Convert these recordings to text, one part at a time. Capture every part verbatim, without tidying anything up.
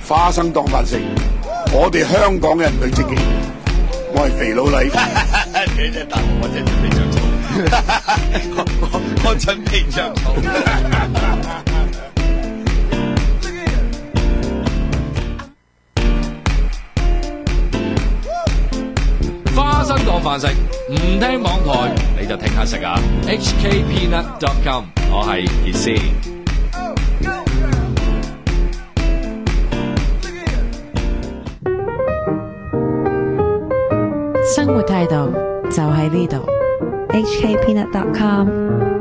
花生當飯食，我哋香港人最積極。我係肥佬黎， 你真係答我，我真係準備着草。我我我準備着草。 花生當飯食，唔聽網台你就聽下食啊 ！H K peanut dot com， 我係傑斯。 生活態度就喺呢度 ，H K peanut dot com。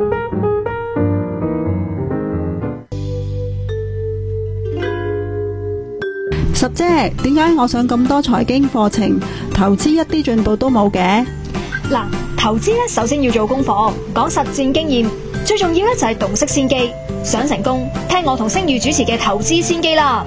十姐，點解我上咁多財經課程，投資一啲進步都冇嘅？ 嗱，投資咧首先要做功課，講實戰經驗，最重要咧就係洞悉先機。想成功，聽我同星宇主持嘅《投資先機》啦。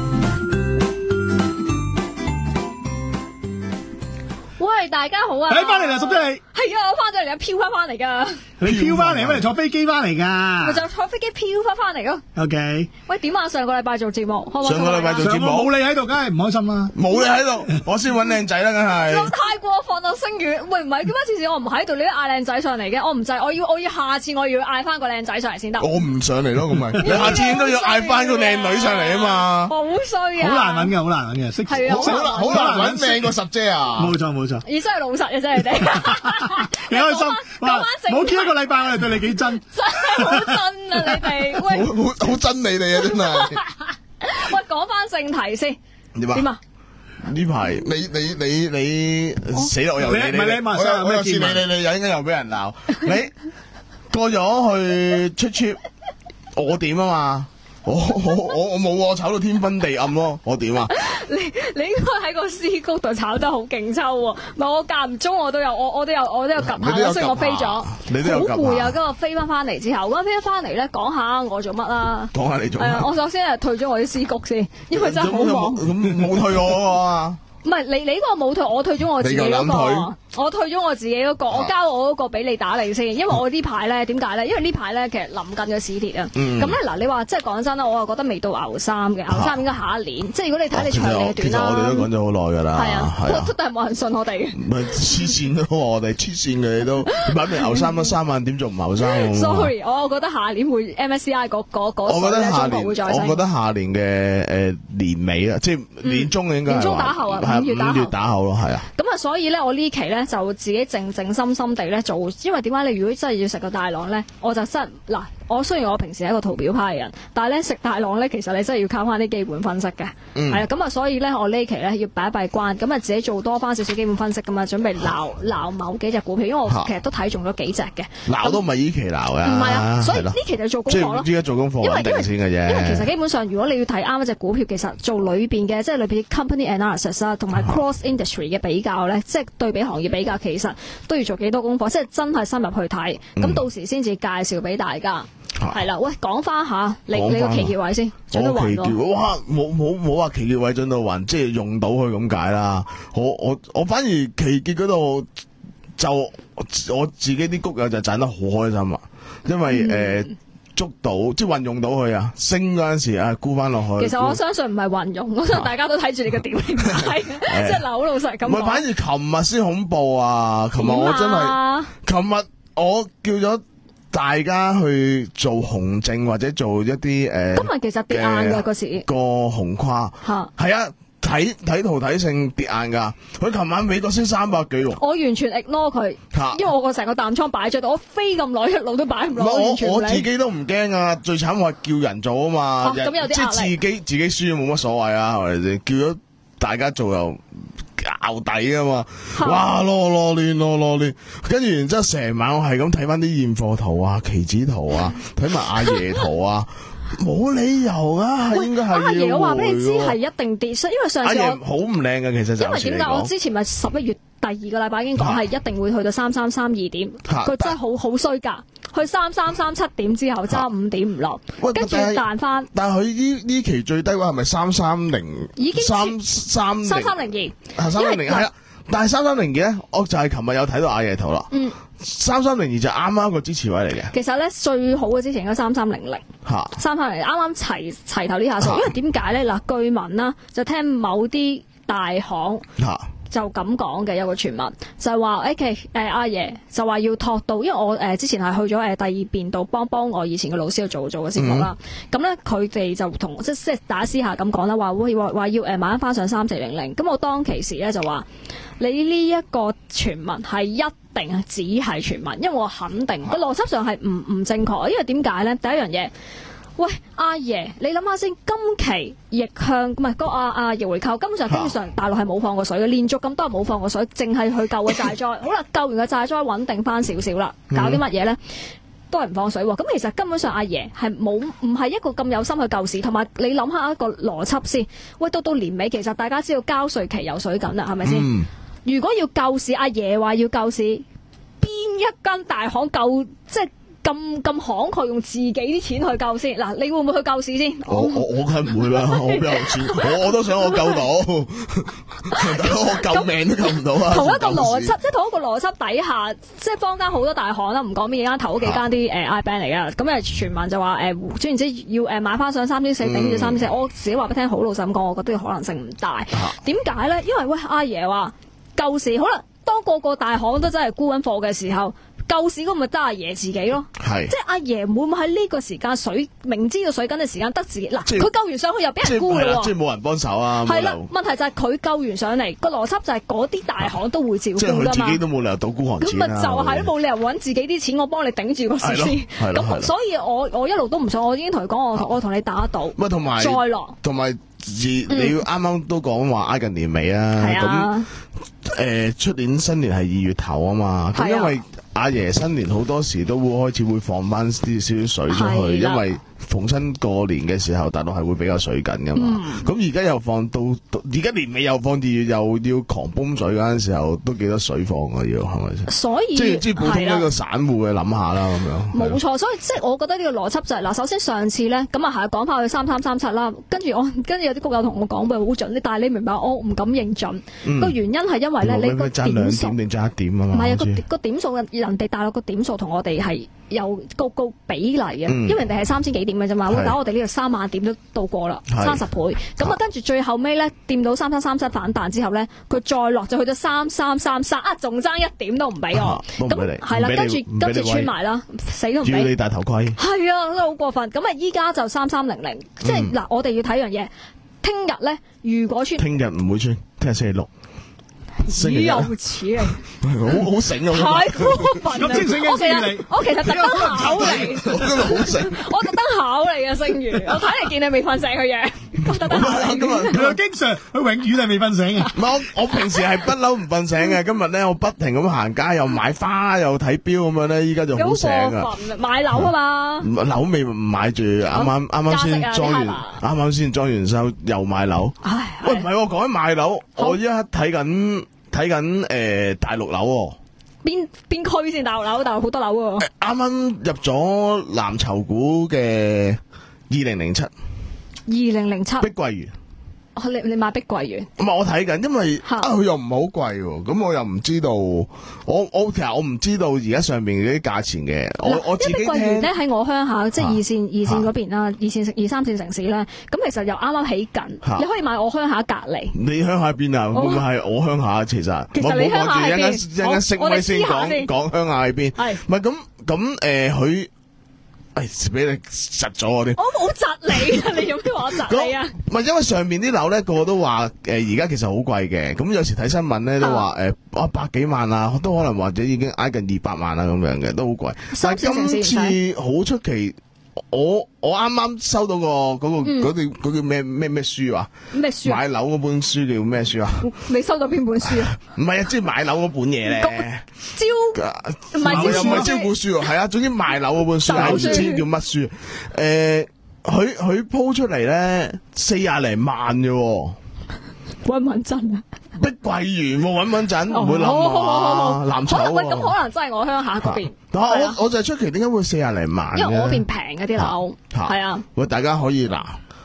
喂，大家好啊！ 你翻嚟啦，十姐你。 係啊，我翻咗嚟啊，飄翻翻嚟噶。 你飄翻嚟，乜嚟坐飛機翻嚟噶？ 咪就坐飛機飄翻翻嚟咯。 O K。 喂，點啊？上個禮拜做節目， 上個禮拜做節目冇你喺度，梗係唔開心啦。 冇你喺度，我先搵靚仔啦，梗係。 太過分啦，星宇。喂，唔係，點解次次我唔喺度，你都嗌靚仔上嚟嘅？我唔制，我要我要下次我要嗌翻個靚仔上嚟先得。 我唔上嚟咯，咁咪你下次應該要嗌翻個靚女上嚟啊嘛。 好衰啊！ 好難搵嘅，好難搵嘅，識係啊， 好難好難搵靚過十姐啊！ 冇錯冇錯。 而真係老實嘅啫，你哋。 你開心。冇見一個禮拜，我哋對你幾真。 真係好真啊！你哋，喂， 好好好真你哋啊！真係。 喂，講翻正題先。 點啊？ 點啊？ 呢排你你你你死啦！我又你唔係你馬上我又試你你你又應該又俾人鬧。你過咗去出 trip，我點啊嘛？我我我我冇我炒到天昏地暗咯，我點啊？ 你你應該喺個屍谷度炒得好勁抽喎，唔係我間唔中我都有我我都有我都有及下，所以我飛咗， 你都有及下， 好攰啊！跟住我飛翻翻嚟之後，咁飛翻嚟咧講下我做乜啦？ 講下你做乜？ 係啊，我首先係退咗我啲屍谷先，因為真係好忙。 咁冇退我嗰個啊？ 唔係你你嗰個冇退，我退咗我自己嗰個，我退咗我自己嗰個，我交我嗰個俾你打理先，因為我呢排咧點解咧？因為呢排咧其實臨近嘅史鐵啊，咁咧嗱，你話即係講真啦，我又覺得未到牛三嘅，牛三應該下一年，即係如果你睇你長嘅短啦。 其實我哋都講咗好耐㗎啦， 係啊，都都係冇人信我哋嘅。 唔係黐線都話我哋黐線嘅你都，擺明牛三都三萬點做唔牛三 Sorry，我覺得下年會 M S C I 嗰嗰嗰我覺得下年， 會再升。 我覺得下年嘅誒年尾啊，即係年中應該係年中打後啊，五月打後。 打後咯，係啊。 咁啊，所以咧，我呢期咧就自己靜靜心心地咧做，因為點解你如果真係要食個大浪咧，我就真嗱，我雖然我平時係一個圖表派嘅人，但係咧食大浪咧，其實你真係要靠翻啲基本分析嘅，係啊。咁啊，所以咧我呢期咧要擺一閉關，咁啊自己做多翻少少基本分析咁啊，準備鬧鬧某幾隻股票，因為我其實都睇中咗幾隻嘅。 鬧都唔係依期鬧嘅。唔係啊，所以呢期就做功課咯。 即係依家做功課，因為因為因為其實基本上如果你要睇啱一隻股票，其實做裏邊嘅即係裏邊 company analysis 啊，同埋 cross industry 嘅比較咧，即係對比行業比較，其實都要做幾多功課，即係真係深入去睇，咁、嗯、到時先至介紹俾大家。係啦、啊，喂，講翻下你你個奇傑位先，進到雲喎。 哇，冇冇冇話奇傑位進到雲，即係用到佢咁解啦。我我我反而奇傑嗰度就我自己啲谷友就賺得好開心啊，因為誒。嗯呃捉到即係運用到佢啊，升嗰陣時啊沽翻落去。 其實我相信唔係運用，我相信大家都睇住你個點嚟買，即係嗱好老實咁講。 唔係，反而琴日先恐怖啊！琴日我真係，琴日我叫咗大家去做紅證或者做一啲誒。 今日其實跌硬嘅嗰時個紅跨嚇係啊。睇睇圖睇性跌硬噶，佢琴晚美國升三百幾喎。 我完全 ignore 佢，因為我個成個淡倉擺咗度，我飛咁耐一路都擺唔落。 我我自己都唔驚啊，最慘我係叫人做啊嘛， 咁有啲壓力。 即係自己自己輸冇乜所謂啊，係咪先？叫咗大家做又拗底啊嘛，哇囉囉攣囉囉攣，跟住然之後成晚我係咁睇翻啲現貨圖啊、期指圖啊，睇埋阿爺圖啊。冇理由啊，係應該係要回。阿爺我話俾你知係一定跌，因為上次我好唔靚嘅其實就。 因為點解我之前咪十一月第二個禮拜已經講係一定會去到三三三二點，佢真係好好衰格，去三三三七點之後揸五點唔落，跟住彈翻。 但係佢呢呢期最低位係咪三三零？ 已經三三三三零二。 三三零係啦。 但係三三零二咧，我就係琴日有睇到阿爺圖啦。 嗯， 三三零二就啱啱個支持位嚟嘅。 其實咧最好嘅之前應該三三零零， 嚇三三零零啱啱齊齊頭呢下數，因為點解咧嗱？據聞啦，就聽某啲大行嚇。 就咁講嘅，有個傳聞就係話，O K，誒阿爺就話要托到，因為我誒、呃、之前係去咗誒、呃、第二邊度幫幫我以前嘅老師去做做嘅節目啦。咁咧佢哋就同即即大家私下咁講啦，話會話話要誒買翻上三四零零。咁我當其時咧就話，你呢一個傳聞係一定係只係傳聞，因為我肯定個邏輯上係唔唔正確。因為點解咧？第一樣嘢。喂，阿爺，你諗下先，今期逆向唔係個阿阿逆回購，根本上基本上大陸係冇放過水嘅，連續咁多日冇放過水，淨係去救個債災。好啦，救完個債災穩定翻少少啦，搞啲乜嘢咧？都係唔放水喎。咁其實根本上阿爺係冇唔係一個咁有心去救市，同埋你諗下一個邏輯先。喂，到到年尾其實大家知道交稅期有水緊啦，係咪先？嗯、如果要救市，阿爺話要救市，邊一間大行救即係？咁咁慷慨用自己啲錢去救先，嗱，你會唔會去救市先？ 我我我梗係唔會啦，我邊有錢？我我都想我救到，我救命都救唔到啊！ 同一個邏輯，即係同一個邏輯底下，即係坊間好多大行啦，唔講邊間頭嗰幾間啲誒 I bank 嚟噶，咁誒傳聞就話誒，總言之要誒買翻上三千四，頂住三千四。我自己話俾你聽，好老實咁講，我覺得可能性唔大。點解咧？因為喂，阿爺話救市，好啦，當個個大行都真係沽緊貨嘅時候。救市嗰咪得阿爺自己咯， 係即係阿爺會唔會喺呢個時間水明知道水緊嘅時間得自己嗱，佢救完上去又俾人沽咯， 即係冇人幫手啊！ 係啦，問題就係佢救完上嚟個邏輯就係嗰啲大行都會照顧㗎嘛， 即係佢自己都冇理由倒孤寒錢咁咪就係都冇理由揾自己啲錢，我幫你頂住個市先。咁所以我我一路都唔想，我已經同佢講，我我同你打賭， 唔係同埋再落， 同埋你要啱啱都講話挨近年尾啊，咁誒出年新年係二月頭啊嘛，咁因為。阿爺新年好多時都會開始會放翻啲少少水出去，因為逢親過年嘅時候，大陸係會比較水緊噶嘛。咁而家又放到，而家年尾又放啲，又要狂泵水嗰陣時候，都幾多水放啊？要係咪先？ 所以即係即係普通一個散戶嘅諗下啦，咁樣。 冇錯，所以即係我覺得呢個邏輯就係、是、嗱，首先上次咧，咁啊係講翻去三三三七啦，跟住我跟住有啲谷友同我講，佢好準，但係你明白我唔敢認準。個、嗯、原因係因為咧，你個點數唔係啊個個點數人哋大陸個點數同我哋係有高高比例嘅，嗯、因為人哋係三千幾點嘅啫嘛，會打我哋呢度三萬點都到過啦，三十倍。咁啊，跟住最後尾咧，掂到三三三七反彈之後咧，佢再落就去到三三三三啊，仲爭一點都唔俾我。咁係啦，跟住跟住穿埋啦，死都唔俾。 要你戴頭盔。 係啊，真係好過分。咁啊，依家就三三零零，即係嗱，我哋要睇樣嘢。聽日咧，如果穿， 聽日唔會穿，聽日星期六。 只有此嚟， 好好醒啊！ 太過分啦！ 咁星我其實我其實特登考你， 我真係好醒。 我特登考你啊，星如，我睇嚟見你未瞓醒嘅樣，我特登考你。 今日佢經常佢永遠係未瞓醒嘅。 唔係我我平時係不嬲唔瞓醒嘅，今日咧我不停咁行街，又買花又睇錶咁樣咧，依家就好醒啊！ 買樓啊嘛， 樓未唔買住，啱啱啱啱先裝完，啱啱先裝完修又買樓。喂，唔係我講緊買樓，我依家睇緊。睇緊誒大陸樓喎， 邊邊區先大陸樓？大陸好多樓喎。 啱啱入咗藍籌股嘅二零零七，二零零七， 碧桂園。 你你買碧桂園？ 唔係我睇緊，因為啊佢又唔係好貴喎，咁我又唔知道，我我其實我唔知道而家上面嗰啲價錢嘅，我我自己聽。碧桂園咧喺我鄉下，即係二線二線嗰邊啦，二線二三線城市咧，咁其實又啱啱起緊，你可以買我鄉下隔離。 你鄉下邊啊？會唔會係我鄉下？其實其實你鄉下喺邊？ 一陣一陣識咪先講講鄉下喺邊？係唔係咁咁誒？佢誒俾你窒咗我啲。 我冇窒你啊！你有咩話我窒你啊？ 唔係因為上面啲樓咧，個個都話誒而家其實好貴嘅，咁有時睇新聞咧都話誒啊百幾萬啊，都可能或者已經挨近二百萬啊咁樣嘅，都好貴。但係今次好出奇，我我啱啱收到個嗰個嗰叫嗰叫咩咩咩書啊？咩書？買樓嗰本書叫咩書啊？ 你收到邊本書啊？ 唔係啊，即係買樓嗰本嘢咧。 招唔係招又唔係招股書啊？係啊，總之賣樓嗰本書係唔知叫乜書。誒，佢佢鋪出嚟咧四廿零萬嘅， 穩唔穩陣啊？ 碧桂園穩唔穩陣？唔會冧啊！藍籌喂，咁可能真係我鄉下嗰邊。 但係我我就係出奇點解會四廿零萬？ 因為我嗰邊平嘅啲樓，係啊。 喂，大家可以嗱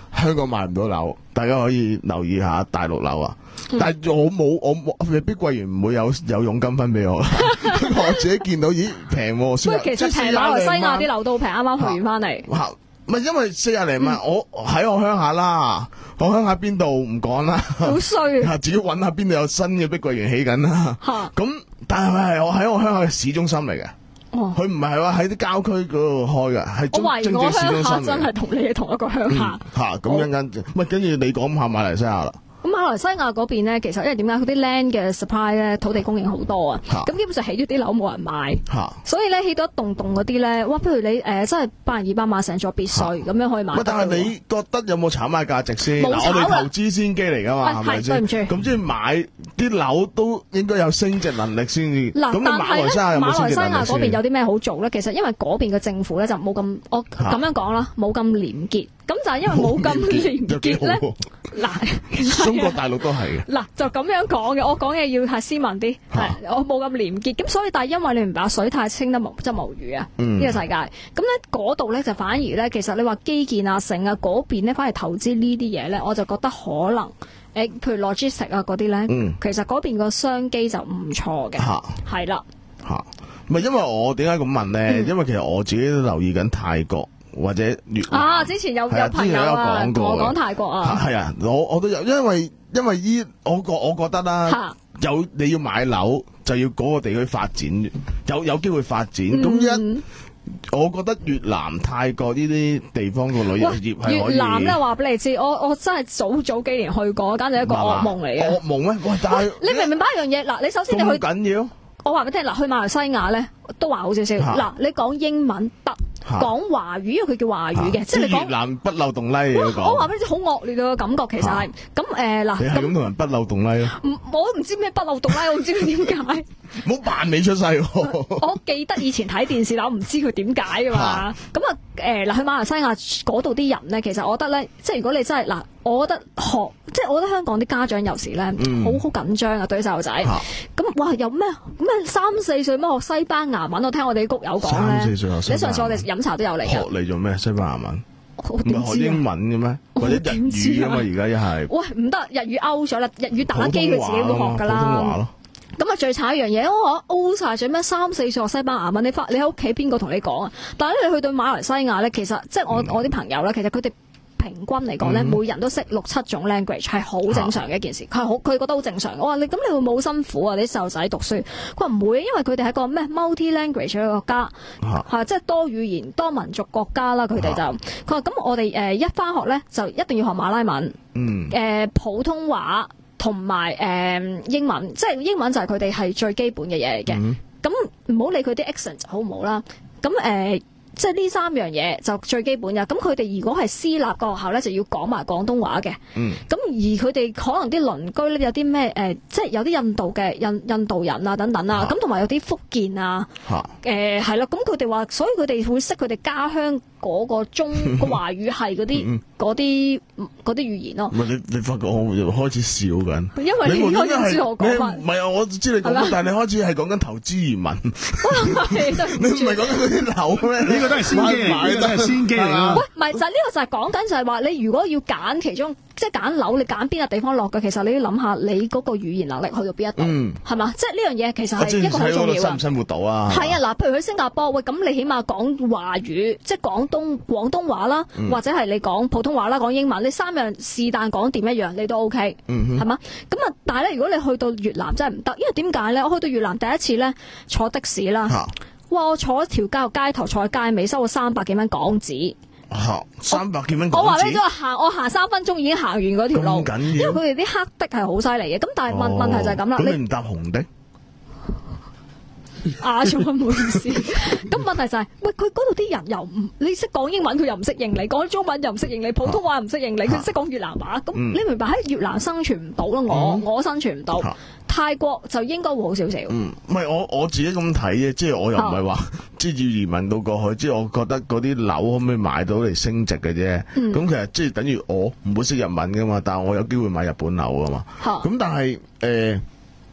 香港買唔到樓，大家可以留意下大陸樓啊。 嗯、 但係我冇我冇碧桂園唔會有有佣金分俾我，我自己見到咦平喎。 喂，其實平馬來西亞啲樓都平，啱啱去完翻嚟。 唔係因為四廿零萬， 嗯、 我喺我鄉下啦，我鄉下邊度唔講啦， 好衰啊！ 自己揾下邊度有新嘅碧桂園起緊啦。咁但係佢係我喺我鄉下嘅市中心嚟嘅。佢唔係話喺啲郊區嗰度開嘅，係我懷疑我鄉下真係同你係同一個鄉下。 吓咁一陣，喂，跟住你講下馬來西亞啦。 咁馬來西亞嗰邊咧，其實因為點解佢啲 land 嘅 supply 咧，土地供應好多啊，咁基本上起咗啲樓冇人買，所以咧起到一棟棟嗰啲咧，哇！不如你誒真係百零二百萬成座別墅咁樣可以買得。 但係你覺得有冇炒賣價值先？ 冇炒啊！ 我哋投資先機嚟㗎嘛，係咪先？ 對唔住。 咁即係買啲樓都應該有升值能力先至。 嗱， 咁馬來西亞有冇升值能力先？ 馬來西亞嗰邊有啲咩好做咧？其實因為嗰邊嘅政府咧就冇咁，我咁樣講啦，冇咁廉潔。咁就係因為冇咁廉潔咧，嗱， 中國大陸都係嘅。 嗱，就咁樣講嘅，我講嘢要係斯文啲，係我冇咁廉潔。咁所以但係因為你唔把水太清得無即係無魚啊，呢個世界。咁咧嗰度咧就反而咧，其實你話基建啊、城啊嗰邊咧，反而投資呢啲嘢咧，我就覺得可能誒，譬如 logistic 啊嗰啲咧，其實嗰邊個商機就唔錯嘅，係啦。 嚇，唔係因為我點解咁問咧？因為其實我自己都留意緊泰國。或者越南啊！之前有有朋友啊，同我講泰國啊， 係啊，我我都有，因為因為依我覺我覺得啦，有你要買樓就要嗰個地區發展，有有機會發展。咁一，我覺得越南、泰國呢啲地方個旅遊業係可以。 越南咧話俾你知，我我真係早早幾年去過，簡直係一個噩夢嚟嘅。 噩夢咩？喂，但係你明唔明白一樣嘢？嗱，你首先你去緊要。 我話俾你聽，嗱，去馬來西亞咧都話好少少。嗱，你講英文得。講華語，因為佢叫華語嘅，即係你講越南不漏洞拉嚟講。 我話俾你知，好惡劣嘅感覺，其實係咁誒嗱。 你係咁同人不漏洞拉咯？ 我唔知咩不漏洞拉，我唔知佢點解。 唔好扮未出世。 我記得以前睇電視，但我唔知佢點解噶嘛。咁啊誒嗱，去馬來西亞嗰度啲人咧，其實我覺得咧，即係如果你真係嗱，我覺得學，即係我覺得香港啲家長有時咧，好好緊張啊，對細路仔。咁哇，有咩咩三四歲咩學西班牙文？我聽我哋啲谷友講咧。 三四歲學西班牙文。 你上次我哋飲茶都有嚟㗎。 學嚟做咩？西班牙文？ 唔係學英文嘅咩？或者日語啊嘛？而家一係。 喂，唔得，日語 out 咗啦，日語打機佢自己會學㗎啦。 普通話咯。 咁啊，最慘一樣嘢，我 out 晒咗咩？三四歲學西班牙文，你翻你喺屋企邊個同你講啊？但係咧，你去到馬來西亞咧，其實即係我、嗯、我啲朋友咧，其實佢哋平均嚟講咧，嗯、每人都識六七種 language 係好正常嘅一件事。佢係好，佢覺得好正常。我話你咁，你會冇辛苦啊？你啲細路仔讀書，佢話唔會，因為佢哋係個咩 multi language 嘅國家，係即係多語言、多民族國家啦。佢哋就佢話咁，我哋誒一翻學咧就一定要學馬拉文， 嗯， 誒普通話。同埋誒英文，即係英文就係佢哋係最基本嘅嘢嚟嘅。咁唔好理佢啲 accent 好唔好啦。咁誒、呃，即係呢三樣嘢就最基本嘅。咁佢哋如果係私立個學校咧，就要講埋廣東話嘅。 嗯。咁而佢哋可能啲鄰居咧有啲咩誒，即係有啲印度嘅印印度人啊等等啊。咁同埋有啲福建啊。嚇。誒係啦，咁佢哋話，所以佢哋會識佢哋家鄉嗰個中個華語係嗰啲嗰啲嗰啲語言咯。 唔係你你發覺我開始笑緊， 因為你開始知我講法。 唔係啊，我知你講乜，但係你開始係講緊投資移民。你唔係講緊嗰啲樓咩？ 呢個都係先機嚟，都係先機嚟啊！ 喂，唔係就係呢個就係講緊就係話你如果要揀其中。即係揀樓，你揀邊個地方落嘅，其實你要諗下你嗰個語言能力去到邊一度，係嘛、嗯？即係呢樣嘢其實係一個好重要嘅。 生唔生活到啊？ 係啊，嗱，譬如去新加坡，喂，咁你起碼講華語，即係廣東廣東話啦，嗯、或者係你講普通話啦，講英文，你三樣是但講掂一樣，你都 OK，係嘛、嗯？咁啊，但係咧，如果你去到越南真係唔得，因為點解咧？我去到越南第一次咧坐的士啦，啊、哇！我坐一條街街頭坐喺街尾，收咗三百幾蚊港紙。 吓，三百幾蚊港紙。 我話俾你知，我行我行三分鐘已經行完嗰條路， 咁緊要， 因為佢哋啲黑的係好犀利嘅。咁但係問、哦、問題就係咁啦。 咁你唔搭紅的？ 啊，仲唔好意思。咁問題就係、是，喂，佢嗰度啲人又唔，你識講英文佢又唔識應你，講中文又唔識應你，普通話又唔識應你，佢識講越南話。咁、嗯、你明白喺越南生存唔到咯？我、嗯、我生存唔到。啊、泰國就應該會好少少。嗯， 唔係我我自己咁睇嘅，即係我又唔係話即係要移民到過去，即係我覺得嗰啲樓可唔可以買到嚟升值嘅啫。咁、嗯、其實即係等於我唔會識日文噶嘛，但係我有機會買日本樓噶嘛。咁、啊、但係誒。呃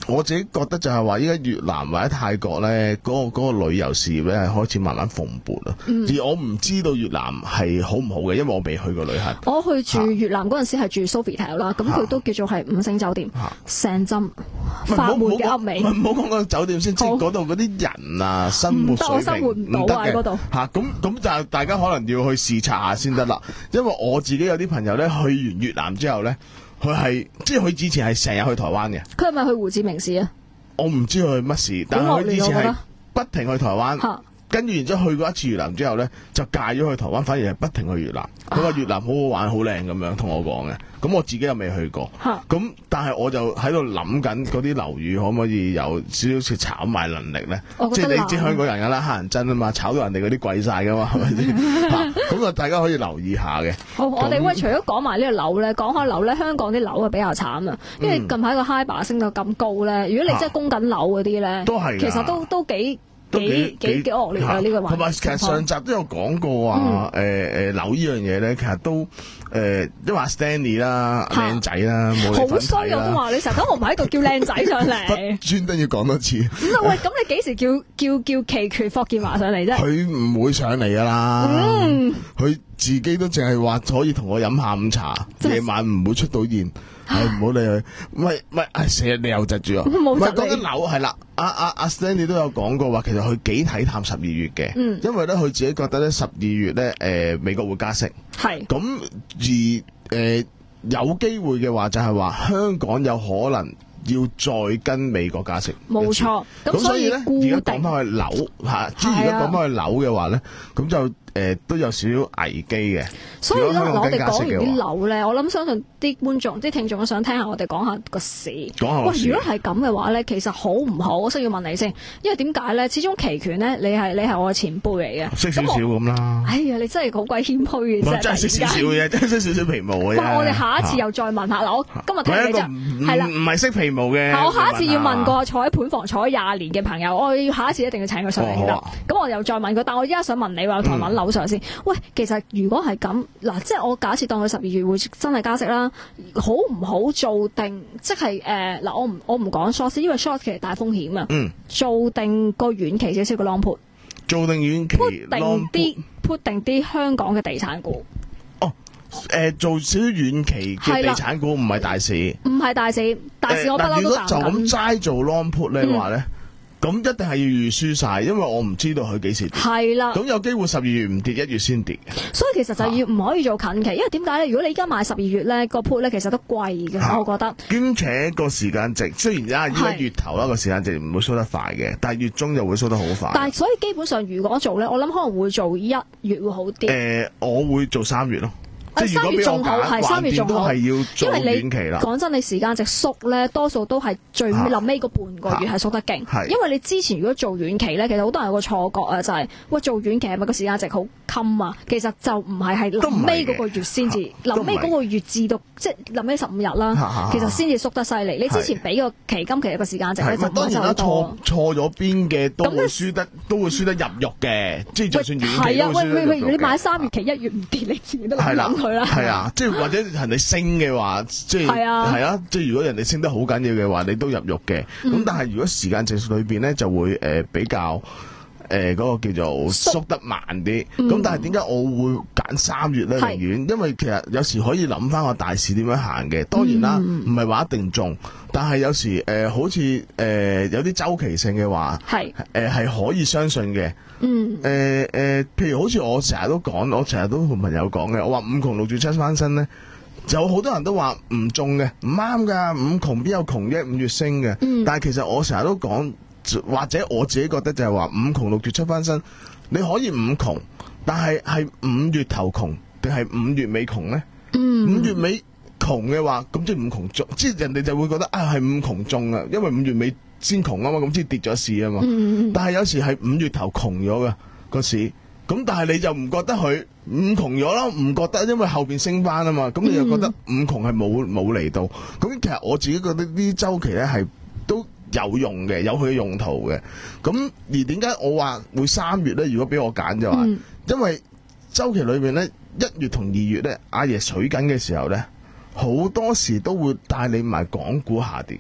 我自己覺得就係話，依家越南或者泰國咧，嗰、個嗰、個旅遊事業咧係開始慢慢蓬勃啦。 嗯、 而我唔知道越南係好唔好嘅，因為我未去過旅行。 我去住越南嗰陣時係住 Sofitel 啦，咁佢都叫做係五星酒店，成陣法門嘅噏味。 唔好講個酒店先，即係嗰度嗰啲人啊，生活水平唔得，我生活唔到啊嗰度。 嚇，咁咁就大家可能要去視察下先得啦。因為我自己有啲朋友咧，去完越南之後咧。佢係即係佢之前係成日去台灣嘅。佢係咪去胡志明市啊？我唔知佢乜事，但係佢之前係不停去台灣，跟住然之後去過一次越南之後咧，就戒咗去台灣，反而係不停去越南。佢話越南好好玩、好靚咁樣同我講嘅。咁我自己又未去過。咁但係我就喺度諗緊嗰啲樓宇可唔可以有少少似炒賣能力咧？即係你知香港人㗎啦，黑人憎啊嘛，炒到人哋嗰啲貴晒㗎嘛，係咪先？咁啊，大家可以留意下嘅。好，我哋喂，除咗講埋呢個樓咧，講開樓咧，香港啲樓係比較慘啊，因為近排個 HIBOR 升到咁高咧，如果你真係供緊樓嗰啲咧，都係其實都都幾。幾幾幾惡劣啊！呢個環境，同埋其實上集都有講過話，誒誒樓呢樣嘢咧，其實都誒，因為阿 Stanley 啦，靚仔啦，冇你份睇啦。好衰啊！我話你成日等我唔喺度叫靚仔上嚟，專登要講多次。咁喂，咁你幾時叫叫叫期權霍建華上嚟啫？佢唔會上嚟噶啦，佢自己都淨係話可以同我飲下午茶，夜晚唔會出到現。係唔好理佢，唔係唔係，成日你又窒住我。唔係講緊樓係啦，阿阿阿 Stanley 都有講過話，其實佢幾睇淡十二月嘅，嗯、因為咧佢自己覺得咧十二月咧誒、呃、美國會加息，係咁而誒、呃、有機會嘅話就係話香港有可能要再跟美國加息，冇錯。咁所以咧而家講翻去樓嚇，即係而家講翻去樓嘅話咧，咁就。誒、呃、都有少少危機嘅，所以咧我哋講完啲樓咧，我諗相信啲觀眾、啲聽眾都想聽下我哋講下個市。講下個市。喂，如果係咁嘅話咧，其實好唔好？我需要問你先，因為點解咧？始終期權咧，你係你係我嘅前輩嚟嘅，識少少咁啦。哎呀，你真係好鬼謙虛嘅啫，真係識少少嘅，真係識少少皮毛嘅啫。我哋下一次又再問下嗱，我今日聽你就係啦，唔係識皮毛嘅。我下一次要問個坐喺盤房坐咗廿年嘅朋友，我要下一次一定要請佢上嚟啦。咁我又再問佢，但我依家想問你話台灣樓上先。喂，其實如果係咁嗱，即係我假設當佢十二月會真係加息啦，好唔好做定？即係誒嗱，我唔我唔講 short，因為 short 其實大風險啊。嗯，做定個遠期少少嘅 long put，做定遠期 long put，put 定啲 put 定啲香港嘅地產股。哦，誒、呃，做少少遠期嘅地產股唔係大市，唔係大市，大市我不嬲都淡緊。就咁齋做 long put 咧話咧。嗯咁一定係要預輸晒，因為我唔知道佢幾時跌。係啦，咁有機會十二月唔跌，一月先跌。所以其實就要唔可以做近期，因為點解咧？如果你而家買十二月咧，個 put 咧其實都貴嘅，啊、我覺得。兼且個時間值雖然而家月頭啦，個時間值唔會收得快嘅，但係月中就會收得好快。但係所以基本上如果做咧，我諗可能會做一月會好啲。誒、呃，我會做三月咯。三月仲好，係三月仲好，因為你講真，你時間值縮咧，多數都係最臨尾嗰半個月係縮得勁。啊、因為你之前如果做遠期咧，其實好多人有個錯覺啊，就係、是、喂做遠期係咪個時間值好襟啊？其實就唔係，係臨尾嗰個月先至，臨尾嗰個月至到即係臨尾十五日啦，啊、其實先至縮得犀利。你之前俾個期金，其實個時間值咧就冇咁多。錯咗邊嘅都會輸得，都會輸得入肉嘅，即係就算遠期都會輸得入肉嘅。係啊，喂喂喂，你買三月期一月唔跌，你自己都諗諗佢啦。係啊，即係或者人哋升嘅話，即係係啊，係啊，即係如果人哋升得好緊要嘅話，你都入肉嘅。咁、嗯、但係如果時間值裏邊咧，就會誒、呃、比較誒嗰、呃那個叫做縮得慢啲。咁、嗯、但係點解我會揀三月咧？寧願是因為其實有時可以諗翻個大市點樣行嘅。當然啦，唔係話一定中，但係有時誒、呃、好似誒、呃、有啲周期性嘅話，係誒係可以相信嘅。嗯，誒誒、呃呃，譬如好似我成日都講，我成日都同朋友講嘅，我話五窮六絕七翻身咧，有好多人都話唔中嘅，唔啱噶，五窮邊有窮啫，五月升嘅。嗯、但係其實我成日都講，或者我自己覺得就係話五窮六絕七翻身，你可以五窮，但係係五月頭窮定係五月尾窮咧？嗯，五月尾窮嘅話，咁即係五窮中，即係人哋就會覺得啊係五窮中啊，因為五月尾先窮啊嘛，咁即係跌咗市啊嘛。嗯、但係有時係五月頭窮咗嘅個市，咁但係你就唔覺得佢五窮咗啦，唔覺得，因為後邊升翻啊嘛，咁你又覺得五窮係冇冇嚟到。咁其實我自己覺得呢啲週期咧係都有用嘅，有佢嘅用途嘅。咁而點解我話會三月咧？如果俾我揀就話，嗯、因為週期裏邊咧一月同二月咧，阿爺取緊嘅時候咧，好多時都會帶你埋港股下跌嘅。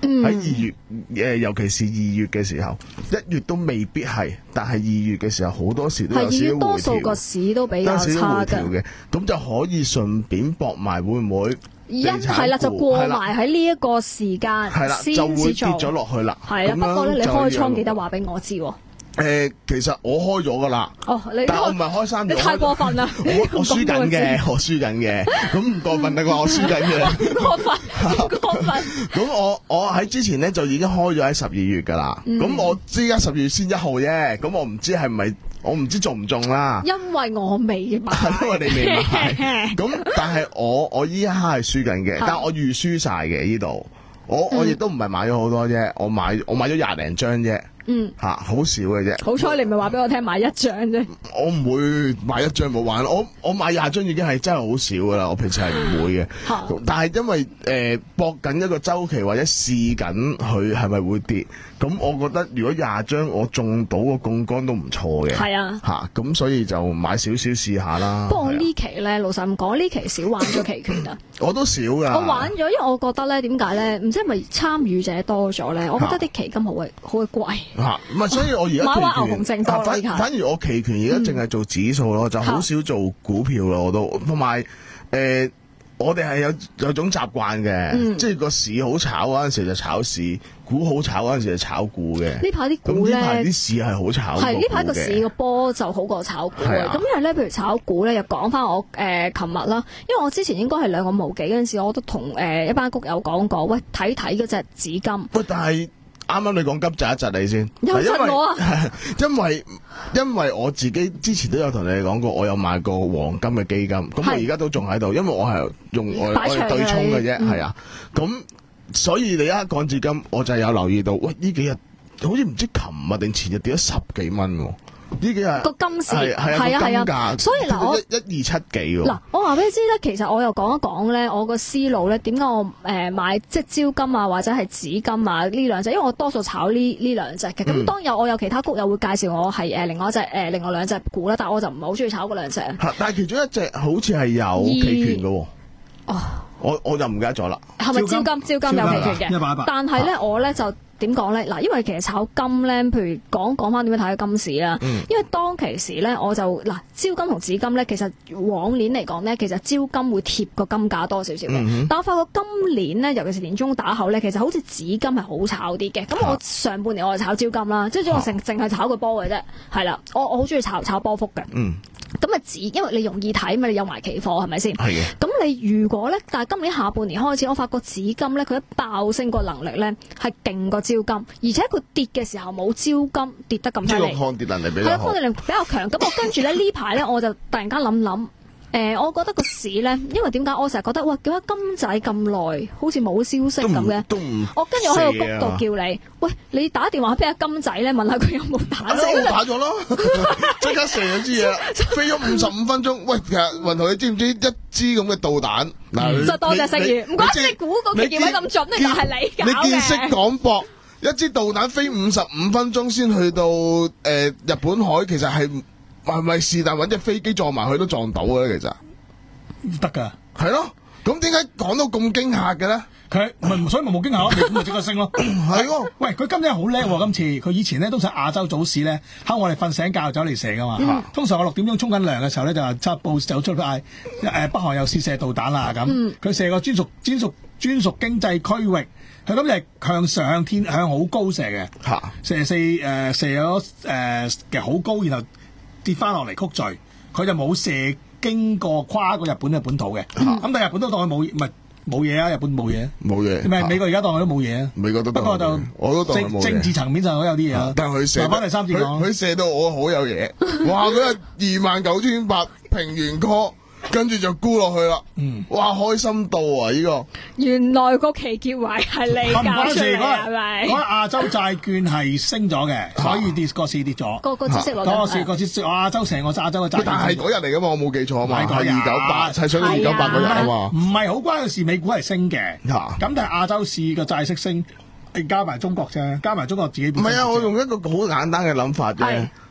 喺二月誒，尤其是二月嘅時候，一月都未必係，但係二月嘅時候好多時都有少少回調， 多數個市都比較差嘅， 咁就可以順便搏埋會唔會？ 一係啦，就過埋喺呢一個時間， 係啦，就會跌咗落去啦。 係啦，不過咧，你開倉記得話俾我知。 誒，其實我開咗噶啦。哦，你但係我唔係開三日。 你太過分啦！ 我我輸緊嘅，我輸緊嘅。咁唔過分啦，我輸緊嘅。 過分，過分。 咁我我喺之前咧就已經開咗喺十二月噶啦。咁我知而家十二月先一號啫。咁我唔知係咪。我唔知中唔中啦， 因為我未買， 因為你未買。咁但係我我依家係輸緊嘅，但係我預輸晒嘅呢度。我、嗯、我亦都唔係買咗好多啫，我買我買咗廿零張啫。嗯，吓好少嘅啫。好彩你唔係話俾我聽買一張啫。 我唔會買一張冇玩，我我買廿張已經係真係好少噶啦。我平時係唔會嘅。但係因為誒搏緊一個周期或者試緊佢係咪會跌。咁我覺得如果廿張我中到個槓桿都唔錯嘅，係啊，吓咁所以就買少少試下啦。 不過我呢期咧，老實咁講，呢期少玩咗期權啊。 我都少噶。 我玩咗，因為我覺得咧，點解咧？唔知係咪參與者多咗咧？我覺得啲期金好鬼好鬼貴。 吓，唔係，所以我而家買牛熊證多反反而我期權而家淨係做指數咯，就好少做股票咯。我都同埋誒。我哋係有有種習慣嘅，嗯、即係個市好炒嗰陣時就炒市，股好炒嗰陣時就炒股嘅。呢排啲股咧， 呢排啲市係好炒。 係呢排個市個波就好過炒股嘅。咁、啊、因為咧，譬如炒股咧，又講翻我誒琴日啦，因為我之前應該係兩個無幾嗰陣時，我都同誒、呃、一班谷友講過，喂睇睇嗰隻紫金。 喂，但係。啱啱你講急窒一窒你先， 有窒我啊！ 因為因為我自己之前都有同你哋講過，我有買過黃金嘅基金，咁我而家都仲喺度，因為我係用我我係對沖嘅啫，係啊，咁所以你一講至金，我就有留意到，喂呢幾日好似唔知琴日定前日跌咗十幾蚊喎。呢幾日個金市係係啊係啊， 所以嗱我一一二七幾喎。 嗱我話俾你知咧，其實我又講一講咧，我個思路咧點解我誒、呃、買即係招金啊或者係紫金啊呢兩隻，因為我多數炒呢呢兩隻嘅。咁、嗯、當有我有其他谷友會介紹我係誒、呃、另外一隻誒、呃、另外兩隻股啦，但係我就唔係好中意炒嗰兩隻。 但係其中一隻好似係有期權嘅喎。哦，我我就唔記得咗啦。 係咪招金？招金有期權嘅，一百一百。但係咧，我咧就。點講咧？嗱，因為其實炒金咧，譬如講講翻點樣睇個金市啦。嗯、因為當其時咧，我就嗱，招金同紫金咧，其實往年嚟講咧，其實招金會貼個金價多少少嘅。嗯、哼但我發覺今年咧，尤其是年中打後咧，其實好似紫金係好炒啲嘅。咁我上半年我就炒招金啦，即係我淨淨係炒個波嘅啫。係啦，我我好中意炒炒波幅嘅。嗯。咁啊，紫，因為你容易睇嘛，你有埋期貨係咪先？係嘅。咁你如果咧，但係今年下半年開始，我發覺紫金咧，佢一爆升個能力咧係勁過招金，而且佢跌嘅時候冇招金跌得咁犀利。 即係個抗跌能力比較好。 係啊，抗跌能力比較強。咁我跟住咧呢排咧，我就突然間諗諗。誒、呃，我覺得個市咧，因為點解我成日覺得，哇，點解金仔咁耐，好似冇消息咁嘅？我跟住我喺個谷度叫你，喂，你打電話俾阿金仔咧，問下佢有冇打死。 我打咗咯，即刻射咗支嘢，飛咗五十五分鐘。喂，其實雲圖你知唔知一支咁嘅導彈？嗱， 就多謝食魚，唔怪之你估個期位咁準咧，就係你搞嘅。 你見識廣博，一支導彈飛五十五分鐘先去到誒、呃、日本海，其實係。係咪是但揾隻飛機撞埋去都撞到嘅？其實得噶， 係咯。咁點解講到咁驚嚇嘅咧？ 佢咪所以咪冇驚嚇咯，咁咪即刻升咯。係喎，喂，佢今日好叻喎！今次佢以前咧都係亞洲早市咧，喺我哋瞓醒覺走嚟射噶嘛。嗯、通常我六點鐘沖緊涼嘅時候咧，就話七報走出嗌誒北韓又試射導彈啦咁。佢、嗯、射個專屬專屬專屬經濟區域，佢今日向上天向好高射嘅，啊、射四誒、呃、射咗誒嘅好高，然後。跌翻落嚟曲序，佢就冇射經過跨過日本嘅本土嘅，咁、嗯、但係日本都當佢冇，唔係冇嘢啊！日本冇嘢，冇嘢。唔係美國而家當佢都冇嘢啊！美國都不過就我都當政政治層面上都有啲嘢啊。但係佢射翻第三節講，佢射到我好有嘢，哇！佢係二萬九千八平原 call。跟住就沽落去啦，嗯，哇，開心到啊！呢、這個原來個期結位係你搞出嚟係咪？ 嗰亞洲債券係升咗嘅，所以跌個市跌咗。 個個知識攞個市個市亞洲成個亞洲嘅債券。 但係嗰日嚟噶嘛？我冇記錯啊嘛，係二九八，係上到二九八嗰日啊嘛。 唔係好關嘅事，美股係升嘅，咁、啊、但係亞洲市個債息升，加埋中國啫，加埋中國自己。唔係啊，我用一個好簡單嘅諗法啫。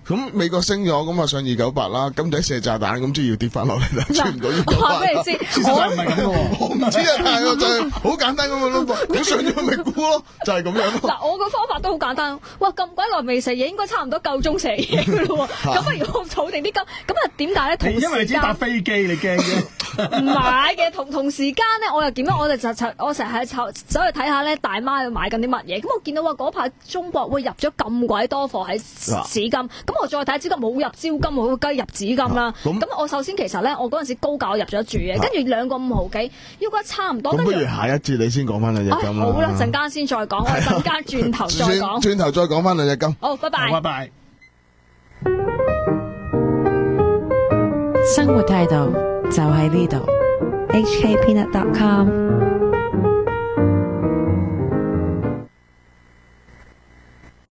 咁美國升咗，咁啊上二九八啦，金仔射炸彈，咁即係要跌翻落嚟啦，穿唔到二九八。 我話俾你知， 事實上唔係咁嘅喎。 我唔知啊，但係我就係好簡單咁樣咯噃，你上咗咪沽咯，就係咁樣咯。 嗱，我個方法都好簡單。哇，咁鬼耐未食嘢，應該差唔多夠鐘食嘢嘅咯喎。咁不如我儲定啲金。咁啊點解咧？同時間因為你知搭飛機，你驚嘅。 唔係嘅，同同時間咧，我又點樣？我哋就就我成日喺走走去睇下咧，大媽要買緊啲乜嘢。咁我見到話嗰排中國會入咗咁鬼多貨喺紙金，咁我再睇下紙金冇入招金，我梗係入紙金啦。咁我首先其實咧，我嗰陣時高價我入咗注嘅，跟住兩個五毫幾，應該差唔多。 咁不如下一節你先講翻兩隻金啦。 好啦，陣間先再講，我哋陣間轉頭再講。 轉頭再講翻兩隻金。 好，拜拜。 拜拜。 生活態度就喺呢度。H K Peanut dot com